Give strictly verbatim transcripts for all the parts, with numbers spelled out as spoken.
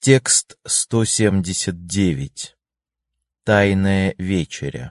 Текст сто семьдесят девять. Тайная вечеря.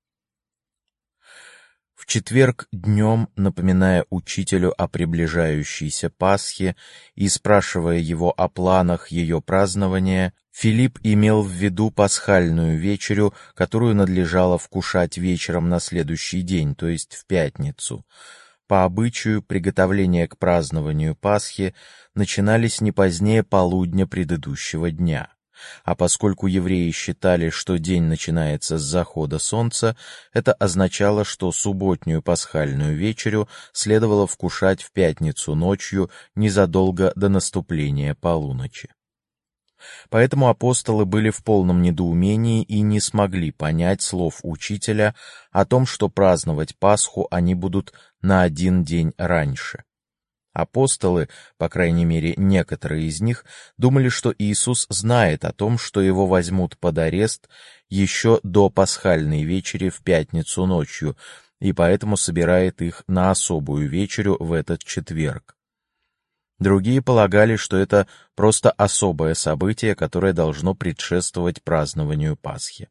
В четверг днем, напоминая учителю о приближающейся Пасхе и спрашивая его о планах ее празднования, Филипп имел в виду пасхальную вечерю, которую надлежало вкушать вечером на следующий день, то есть в пятницу. По обычаю, приготовления к празднованию Пасхи начинались не позднее полудня предыдущего дня. А поскольку евреи считали, что день начинается с захода солнца, это означало, что субботнюю пасхальную вечерю следовало вкушать в пятницу ночью, незадолго до наступления полуночи. Поэтому апостолы были в полном недоумении и не смогли понять слов учителя о том, что праздновать Пасху они будут на один день раньше. Апостолы, по крайней мере некоторые из них, думали, что Иисус знает о том, что его возьмут под арест еще до пасхальной вечери в пятницу ночью, и поэтому собирает их на особую вечерю в этот четверг. Другие полагали, что это просто особое событие, которое должно предшествовать празднованию Пасхи.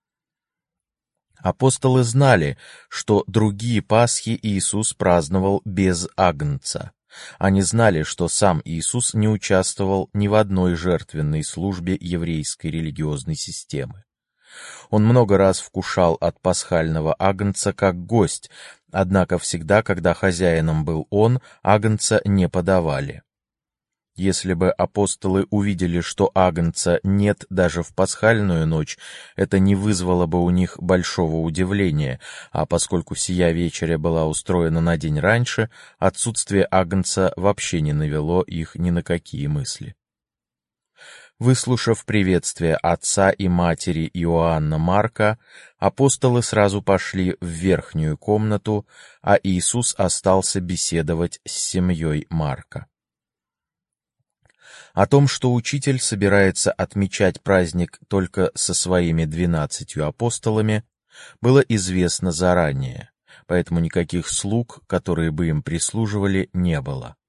Апостолы знали, что другие Пасхи Иисус праздновал без агнца. Они знали, что сам Иисус не участвовал ни в одной жертвенной службе еврейской религиозной системы. Он много раз вкушал от пасхального агнца как гость, однако всегда, когда хозяином был он, агнца не подавали. Если бы апостолы увидели, что агнца нет даже в пасхальную ночь, это не вызвало бы у них большого удивления, а поскольку сия вечеря была устроена на день раньше, отсутствие агнца вообще не навело их ни на какие мысли. Выслушав приветствие отца и матери Иоанна Марка, апостолы сразу пошли в верхнюю комнату, а Иисус остался беседовать с семьей Марка. О том, что учитель собирается отмечать праздник только со своими двенадцатью апостолами, было известно заранее, поэтому никаких слуг, которые бы им прислуживали, не было.